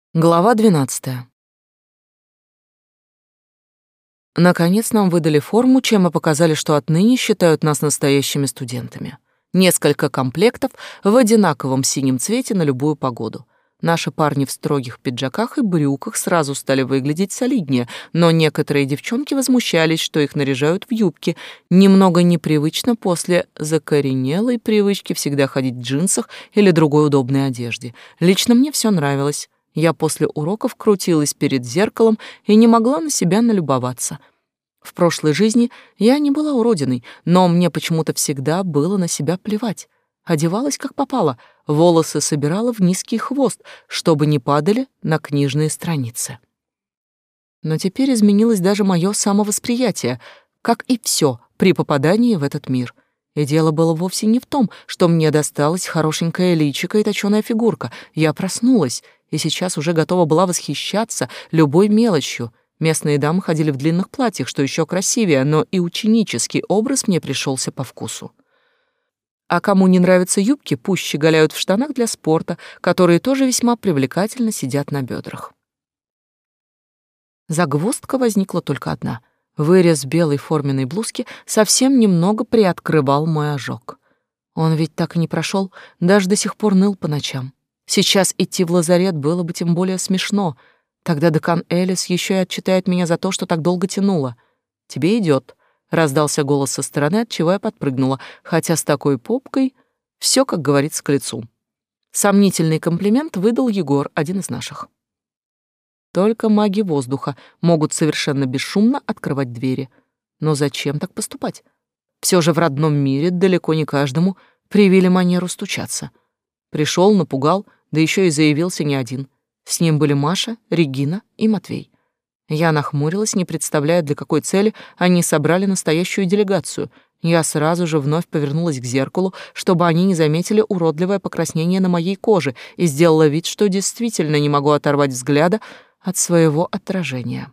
Глава 12. Наконец нам выдали форму, чем и показали, что отныне считают нас настоящими студентами. Несколько комплектов в одинаковом синем цвете на любую погоду. Наши парни в строгих пиджаках и брюках сразу стали выглядеть солиднее, но некоторые девчонки возмущались, что их наряжают в юбки, немного непривычно после закоренелой привычки всегда ходить в джинсах или другой удобной одежде. Лично мне все нравилось. Я после уроков крутилась перед зеркалом и не могла на себя налюбоваться. В прошлой жизни я не была уродиной, но мне почему-то всегда было на себя плевать. Одевалась как попало, волосы собирала в низкий хвост, чтобы не падали на книжные страницы. Но теперь изменилось даже мое самовосприятие, как и все при попадании в этот мир. И дело было вовсе не в том, что мне досталась хорошенькая личико и точёная фигурка. Я проснулась и сейчас уже готова была восхищаться любой мелочью. Местные дамы ходили в длинных платьях, что еще красивее, но и ученический образ мне пришелся по вкусу. А кому не нравятся юбки, пусть щеголяют в штанах для спорта, которые тоже весьма привлекательно сидят на бедрах. Загвоздка возникла только одна. Вырез белой форменной блузки совсем немного приоткрывал мой ожог. Он ведь так и не прошел, даже до сих пор ныл по ночам. Сейчас идти в лазарет было бы тем более смешно. Тогда декан Элис еще и отчитает меня за то, что так долго тянуло. «Тебе идет», — раздался голос со стороны, отчего я подпрыгнула, хотя с такой попкой все, как говорится, к лицу. Сомнительный комплимент выдал Егор, один из наших. Только маги воздуха могут совершенно бесшумно открывать двери. Но зачем так поступать? Все же в родном мире далеко не каждому привили манеру стучаться. Пришел, напугал, да еще и заявился не один. С ним были Маша, Регина и Матвей. Я нахмурилась, не представляя, для какой цели они собрали настоящую делегацию. Я сразу же вновь повернулась к зеркалу, чтобы они не заметили уродливое покраснение на моей коже, и сделала вид, что действительно не могу оторвать взгляда от своего отражения.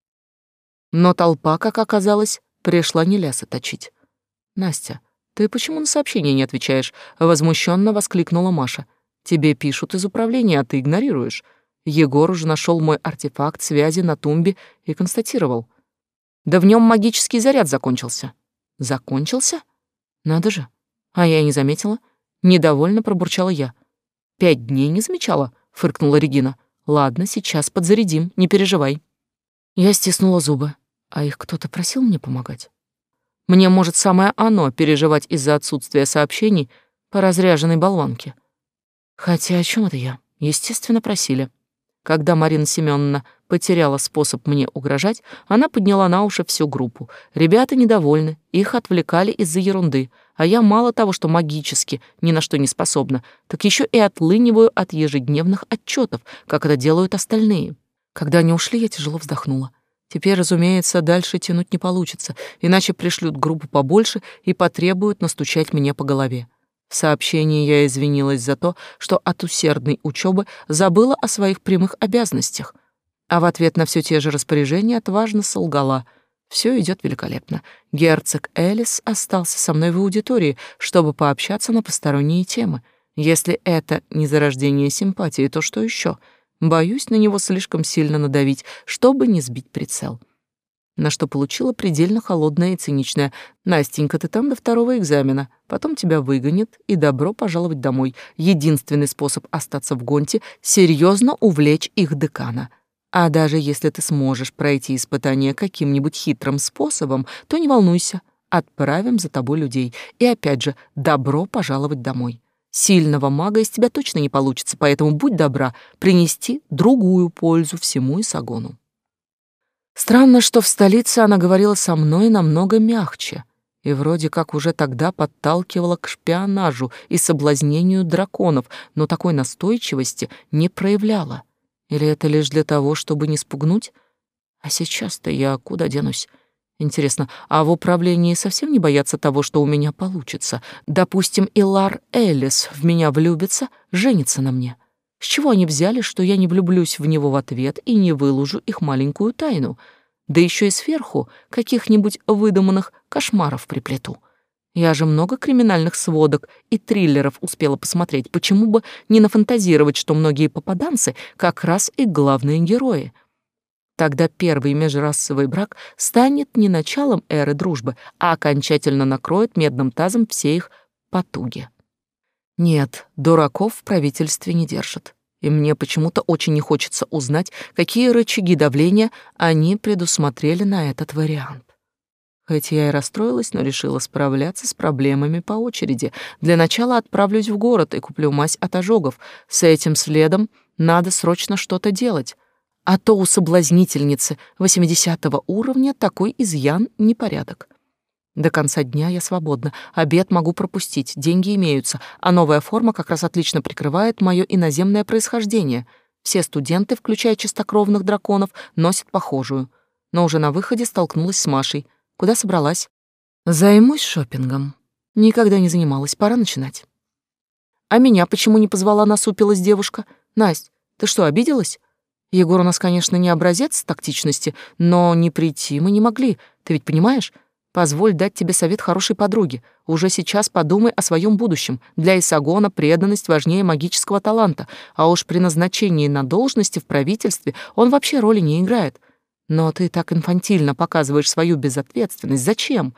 Но толпа, как оказалось, пришла не лясы точить. «Настя, ты почему на сообщения не отвечаешь?» — возмущенно воскликнула Маша. «Тебе пишут из управления, а ты игнорируешь». Егор уже нашел мой артефакт связи на тумбе и констатировал. «Да в нем магический заряд закончился». «Закончился? Надо же. А я и не заметила». Недовольно пробурчала я. 5 дней не замечала?» — фыркнула Регина. «Ладно, сейчас подзарядим, не переживай». Я стиснула зубы. А их кто-то просил мне помогать? Мне может самое оно переживать из-за отсутствия сообщений по разряженной болванке. Хотя о чем это я? Естественно, просили. Когда Марина Семеновна потеряла способ мне угрожать, она подняла на уши всю группу. Ребята недовольны, их отвлекали из-за ерунды, а я мало того, что магически ни на что не способна, так еще и отлыниваю от ежедневных отчетов, как это делают остальные. Когда они ушли, я тяжело вздохнула. Теперь, разумеется, дальше тянуть не получится, иначе пришлют группу побольше и потребуют настучать мне по голове. В сообщении я извинилась за то, что от усердной учебы забыла о своих прямых обязанностях, а в ответ на все те же распоряжения отважно солгала. Все идет великолепно. Герцог Элис остался со мной в аудитории, чтобы пообщаться на посторонние темы. Если это не зарождение симпатии, то что еще? Боюсь на него слишком сильно надавить, чтобы не сбить прицел. На что получила предельно холодное и циничное: «Настенька, ты там до 2-го экзамена, потом тебя выгонят, и добро пожаловать домой. Единственный способ остаться в Гонте — серьезно увлечь их декана. А даже если ты сможешь пройти испытание каким-нибудь хитрым способом, то не волнуйся, отправим за тобой людей. И опять же, добро пожаловать домой. Сильного мага из тебя точно не получится, поэтому будь добра принести другую пользу всему Исагону». Странно, что в столице она говорила со мной намного мягче и вроде как уже тогда подталкивала к шпионажу и соблазнению драконов, но такой настойчивости не проявляла. Или это лишь для того, чтобы не спугнуть? А сейчас-то я куда денусь? Интересно, а в управлении совсем не боятся того, что у меня получится? Допустим, Илар Элис в меня влюбится, женится на мне. С чего они взяли, что я не влюблюсь в него в ответ и не выложу их маленькую тайну? Да еще и сверху каких-нибудь выдуманных кошмаров приплету. Я же много криминальных сводок и триллеров успела посмотреть. Почему бы не нафантазировать, что многие попаданцы как раз и главные герои? Тогда первый межрасовый брак станет не началом эры дружбы, а окончательно накроет медным тазом все их потуги. Нет, дураков в правительстве не держат. И мне почему-то очень не хочется узнать, какие рычаги давления они предусмотрели на этот вариант. Хоть я и расстроилась, но решила справляться с проблемами по очереди. Для начала отправлюсь в город и куплю мазь от ожогов. С этим следом надо срочно что-то делать. А то у соблазнительницы 80 уровня такой изъян — непорядок. До конца дня я свободна, обед могу пропустить, деньги имеются, а новая форма как раз отлично прикрывает мое иноземное происхождение. Все студенты, включая чистокровных драконов, носят похожую. Но уже на выходе столкнулась с Машей. Куда собралась? Займусь шопингом. Никогда не занималась, пора начинать. А меня почему не позвала, насупилась девушка? Насть, ты что, обиделась? Егор у нас, конечно, не образец тактичности, но не прийти мы не могли. Ты ведь понимаешь? Позволь дать тебе совет хорошей подруги. Уже сейчас подумай о своем будущем. Для Исагона преданность важнее магического таланта, а уж при назначении на должности в правительстве он вообще роли не играет. Но ты так инфантильно показываешь свою безответственность. Зачем?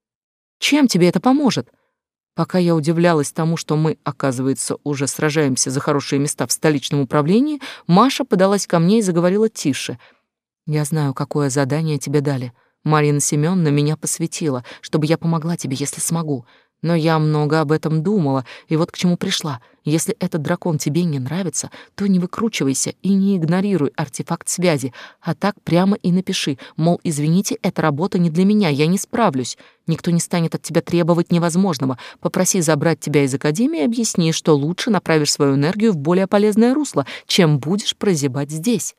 Чем тебе это поможет? Пока я удивлялась тому, что мы, оказывается, уже сражаемся за хорошие места в столичном управлении, Маша подалась ко мне и заговорила тише. «Я знаю, какое задание тебе дали. Марина Семёновна меня посвятила, чтобы я помогла тебе, если смогу. Но я много об этом думала, и вот к чему пришла. Если этот дракон тебе не нравится, то не выкручивайся и не игнорируй артефакт связи, а так прямо и напиши, мол, извините, эта работа не для меня, я не справлюсь. Никто не станет от тебя требовать невозможного. Попроси забрать тебя из академии и объясни, что лучше направишь свою энергию в более полезное русло, чем будешь прозябать здесь».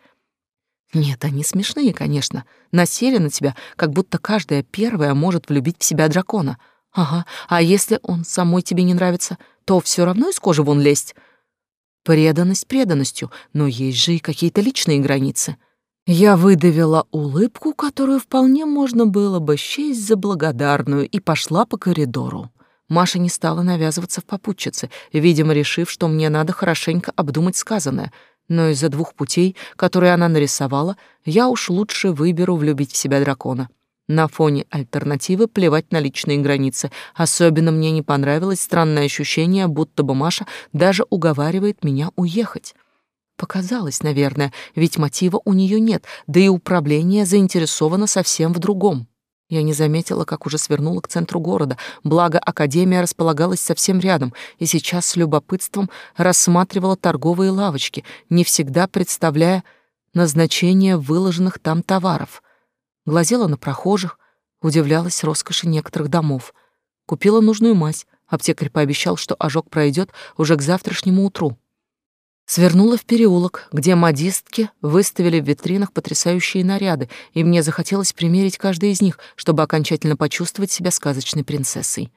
Нет, они смешные, конечно. Насели на тебя, как будто каждая первая может влюбить в себя дракона. Ага, а если он самой тебе не нравится, то все равно из кожи вон лезть. Преданность преданностью, но есть же и какие-то личные границы. Я выдавила улыбку, которую вполне можно было бы счесть за благодарную, и пошла по коридору. Маша не стала навязываться в попутчице, видимо, решив, что мне надо хорошенько обдумать сказанное, но из-за двух путей, которые она нарисовала, я уж лучше выберу влюбить в себя дракона. На фоне альтернативы плевать на личные границы. Особенно мне не понравилось странное ощущение, будто бы Маша даже уговаривает меня уехать. Показалось, наверное, ведь мотива у нее нет, да и управление заинтересовано совсем в другом. Я не заметила, как уже свернула к центру города, благо академия располагалась совсем рядом, и сейчас с любопытством рассматривала торговые лавочки, не всегда представляя назначение выложенных там товаров. Глазела на прохожих, удивлялась роскоши некоторых домов. Купила нужную мазь, аптекарь пообещал, что ожог пройдет уже к завтрашнему утру. Свернула в переулок, где модистки выставили в витринах потрясающие наряды, и мне захотелось примерить каждый из них, чтобы окончательно почувствовать себя сказочной принцессой.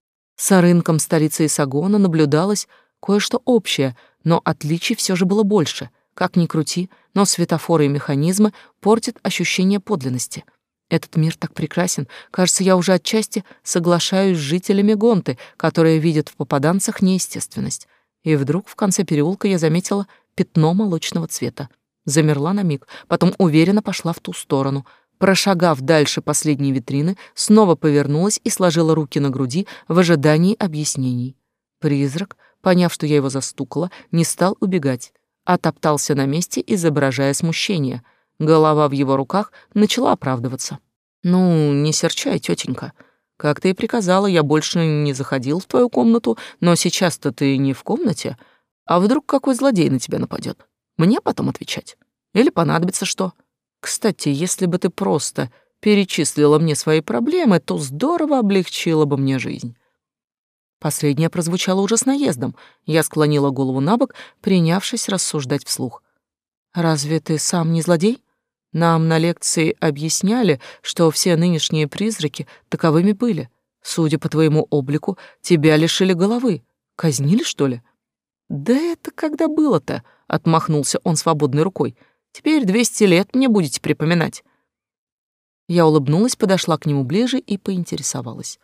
С рынком столицы Исагона наблюдалось кое-что общее, но отличий все же было больше. Как ни крути, но светофоры и механизмы портят ощущение подлинности. Этот мир так прекрасен, кажется, я уже отчасти соглашаюсь с жителями Гонты, которые видят в попаданцах неестественность. И вдруг в конце переулка я заметила пятно молочного цвета. Замерла на миг, потом уверенно пошла в ту сторону. Прошагав дальше последней витрины, снова повернулась и сложила руки на груди в ожидании объяснений. Призрак, поняв, что я его застукала, не стал убегать, а топтался на месте, изображая смущение. Голова в его руках начала оправдываться. «Ну, не серчай, тетенька. Как ты и приказала, я больше не заходил в твою комнату, но сейчас-то ты не в комнате. А вдруг какой злодей на тебя нападет? Мне потом отвечать? Или понадобится что? Кстати, если бы ты просто перечислила мне свои проблемы, то здорово облегчила бы мне жизнь». Последнее прозвучало уже с наездом. Я склонила голову набок, принявшись рассуждать вслух. «Разве ты сам не злодей? Нам на лекции объясняли, что все нынешние призраки таковыми были. Судя по твоему облику, тебя лишили головы. Казнили, что ли?» «Да это когда было-то?» — отмахнулся он свободной рукой. «Теперь 200 лет мне будете припоминать». Я улыбнулась, подошла к нему ближе и поинтересовалась.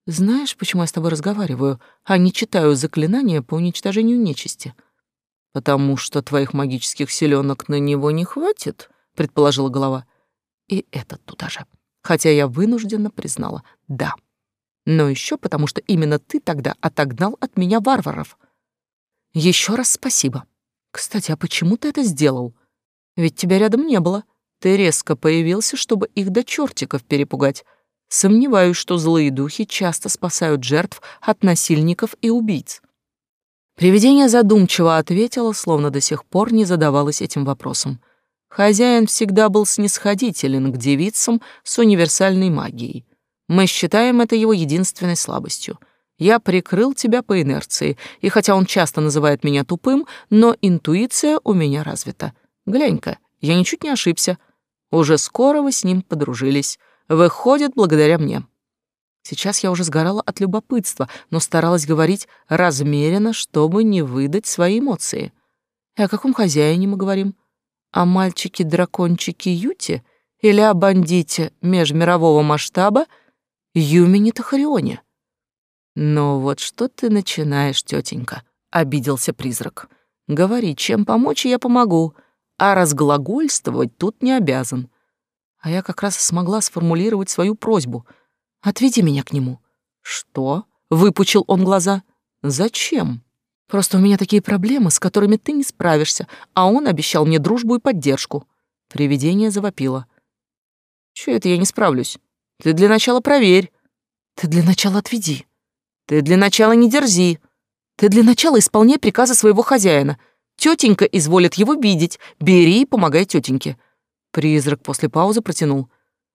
Знаешь, почему я с тобой разговариваю, а не читаю заклинания по уничтожению нечисти? Потому что твоих магических силёнок на него не хватит, предположила голова. И этот туда же. Хотя я вынужденно признала: да. Но еще потому, что именно ты тогда отогнал от меня варваров. Еще раз спасибо. Кстати, а почему ты это сделал? Ведь тебя рядом не было. Ты резко появился, чтобы их до чертиков перепугать. Сомневаюсь, что злые духи часто спасают жертв от насильников и убийц. Привидение задумчиво ответило, словно до сих пор не задавалось этим вопросом. Хозяин всегда был снисходителен к девицам с универсальной магией. Мы считаем это его единственной слабостью. Я прикрыл тебя по инерции, и хотя он часто называет меня тупым, но интуиция у меня развита. Глянь-ка, я ничуть не ошибся. Уже скоро вы с ним подружились. Выходит, благодаря мне. Сейчас я уже сгорала от любопытства, но старалась говорить размеренно, чтобы не выдать свои эмоции. И о каком хозяине мы говорим? О мальчике-дракончике Юте или о бандите межмирового масштаба Юмине Тахарионе? «Ну вот что ты начинаешь, тетенька?» — обиделся призрак. «Говори, чем помочь, и я помогу, а разглагольствовать тут не обязан». А я как раз смогла сформулировать свою просьбу. «Отведи меня к нему». «Что?» — выпучил он глаза. «Зачем?» «Просто у меня такие проблемы, с которыми ты не справишься, а он обещал мне дружбу и поддержку». Привидение завопило. «Чё это я не справлюсь? Ты для начала проверь». «Ты для начала отведи». «Ты для начала не дерзи. Ты для начала исполняй приказы своего хозяина. Тетенька изволит его видеть. Бери и помогай тетеньке». Призрак после паузы протянул.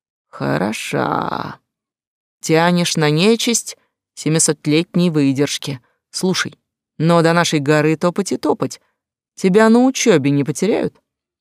«Хороша. Тянешь на нечисть 700-летней выдержки. Слушай, но до нашей горы топать и топать. Тебя на учебе не потеряют?»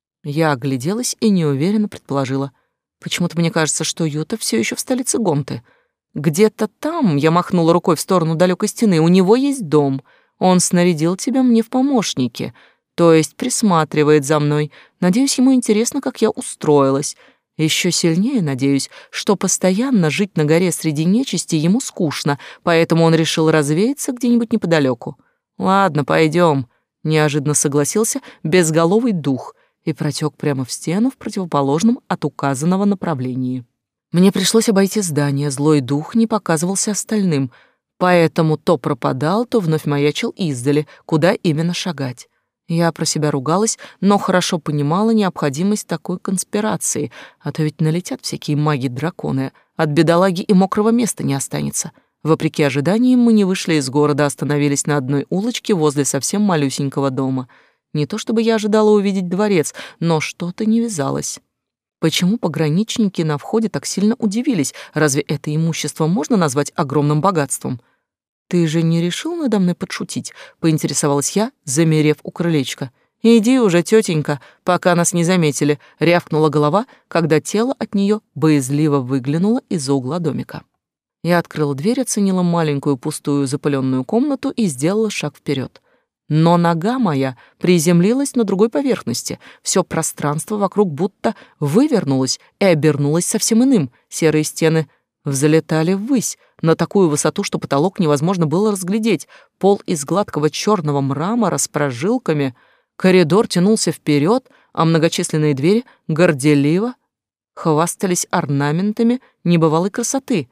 Я огляделась и неуверенно предположила. Почему-то мне кажется, что Юта все еще в столице Гомты. Где-то там, я махнула рукой в сторону далекой стены, у него есть дом. Он снарядил тебя мне в помощники, то есть присматривает за мной. Надеюсь, ему интересно, как я устроилась. Еще сильнее надеюсь, что постоянно жить на горе среди нечисти ему скучно, поэтому он решил развеяться где-нибудь неподалеку. Ладно, пойдем. Неожиданно согласился безголовый дух и протек прямо в стену в противоположном от указанного направлении. Мне пришлось обойти здание, злой дух не показывался остальным, поэтому то пропадал, то вновь маячил издали, куда именно шагать. Я про себя ругалась, но хорошо понимала необходимость такой конспирации, а то ведь налетят всякие маги-драконы, от бедолаги и мокрого места не останется. Вопреки ожиданиям, мы не вышли из города, остановились на одной улочке возле совсем малюсенького дома. Не то чтобы я ожидала увидеть дворец, но что-то не вязалось. Почему пограничники на входе так сильно удивились? Разве это имущество можно назвать огромным богатством? «Ты же не решил надо мной подшутить?» — поинтересовалась я, замерев у крылечка. «Иди уже, тетенька, пока нас не заметили», — рявкнула голова, когда тело от нее боязливо выглянуло из-за угла домика. Я открыла дверь, оценила маленькую пустую запыленную комнату и сделала шаг вперед. Но нога моя приземлилась на другой поверхности. Все пространство вокруг будто вывернулось и обернулось совсем иным. Серые стены взлетали ввысь, на такую высоту, что потолок невозможно было разглядеть. Пол из гладкого черного мрамора с прожилками. Коридор тянулся вперед, а многочисленные двери горделиво хвастались орнаментами небывалой красоты.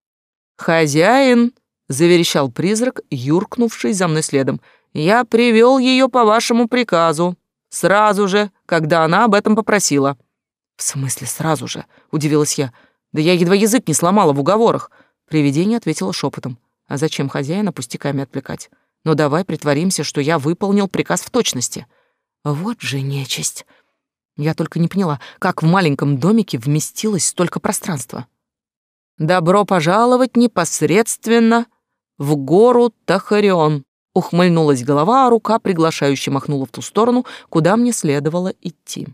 «Хозяин!» — заверещал призрак, юркнувший за мной следом. «Я привел ее по вашему приказу. Сразу же, когда она об этом попросила». «В смысле сразу же?» — удивилась я. «Да я едва язык не сломала в уговорах». Привидение ответило шепотом. «А зачем хозяина пустяками отвлекать? Ну давай притворимся, что я выполнил приказ в точности». Вот же нечисть. Я только не поняла, как в маленьком домике вместилось столько пространства. «Добро пожаловать непосредственно в гору Тахарион», — ухмыльнулась голова, а рука приглашающе махнула в ту сторону, куда мне следовало идти.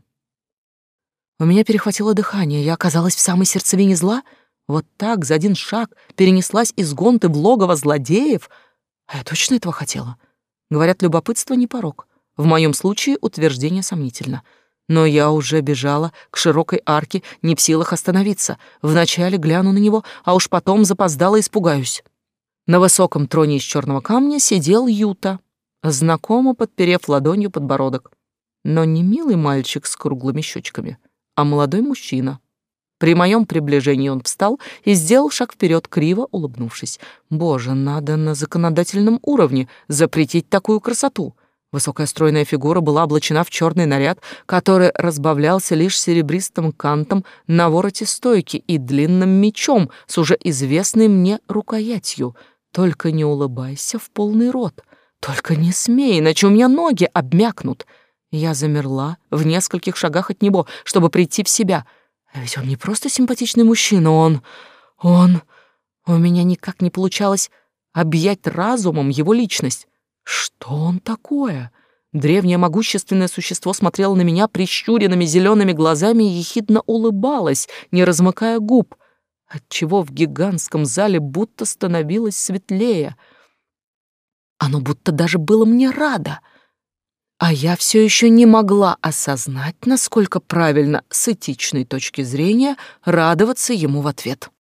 У меня перехватило дыхание, я оказалась в самой сердцевине зла. Вот так, за один шаг, перенеслась из Гонты в логово злодеев. А я точно этого хотела? Говорят, любопытство не порок. В моем случае утверждение сомнительно. Но я уже бежала к широкой арке, не в силах остановиться. Вначале гляну на него, а уж потом запоздала испугаюсь. На высоком троне из черного камня сидел Юта, знакомо подперев ладонью подбородок. Но не милый мальчик с круглыми щечками, а молодой мужчина. При моем приближении он встал и сделал шаг вперед, криво улыбнувшись. Боже, надо на законодательном уровне запретить такую красоту. Высокая стройная фигура была облачена в черный наряд, который разбавлялся лишь серебристым кантом на вороте стойки и длинным мечом с уже известной мне рукоятью. Только не улыбайся в полный рот. Только не смей, иначе у меня ноги обмякнут. Я замерла в нескольких шагах от него, чтобы прийти в себя. А ведь он не просто симпатичный мужчина, он... У меня никак не получалось объять разумом его личность. Что он такое? Древнее могущественное существо смотрело на меня прищуренными зелеными глазами и ехидно улыбалось, не размыкая губ, отчего в гигантском зале будто становилось светлее. Оно будто даже было мне радо. А я все еще не могла осознать, насколько правильно с этичной точки зрения радоваться ему в ответ.